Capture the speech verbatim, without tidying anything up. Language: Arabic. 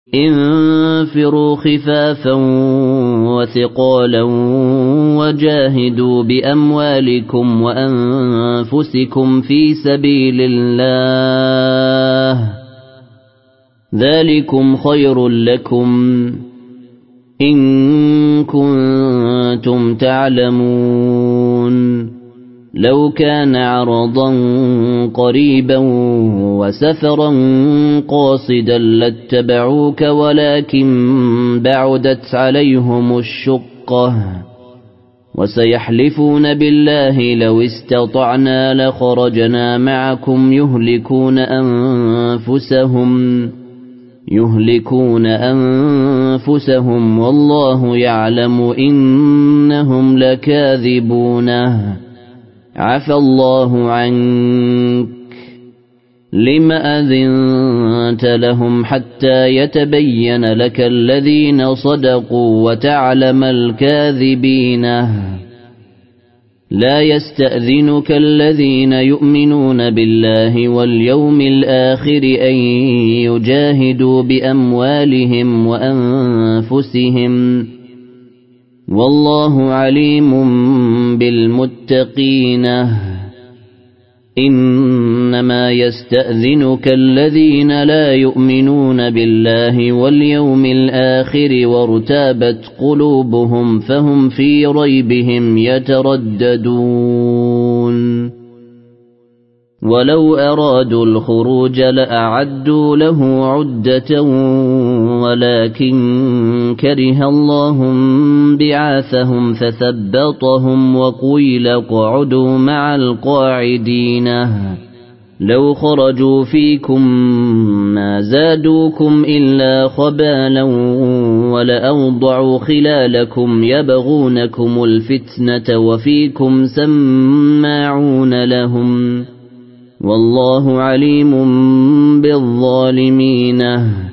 انفروا خفافا وثقالا وجاهدوا بأموالكم وأنفسكم في سبيل الله ذلكم خير لكم إن كنتم تعلمون لو كان عرضا قريبا وسفرا قاصدا لاتبعوك ولكن بعدت عليهم الشقة وسيحلفون بالله لو استطعنا لخرجنا معكم يهلكون أنفسهم يهلكون أنفسهم والله يعلم إنهم لكاذبون عفى الله عنك لم أذنت لهم حتى يتبين لك الذين صدقوا وتعلم الكاذبين لا يستأذنك الذين يؤمنون بالله واليوم الآخر أن يجاهدوا بأموالهم وأنفسهم والله عليم بالمتقين إنما يستأذنك الذين لا يؤمنون بالله واليوم الآخر وارتابت قلوبهم فهم في ريبهم يترددون ولو أرادوا الخروج لأعدوا له عدة ولكن كره الله بعاثهم فثبطهم وقيل اقعدوا مع القاعدين لو خرجوا فيكم ما زادوكم إلا خبالا ولأوضعوا خلالكم يبغونكم الفتنة وفيكم سماعون لهم والله عليم بالظالمين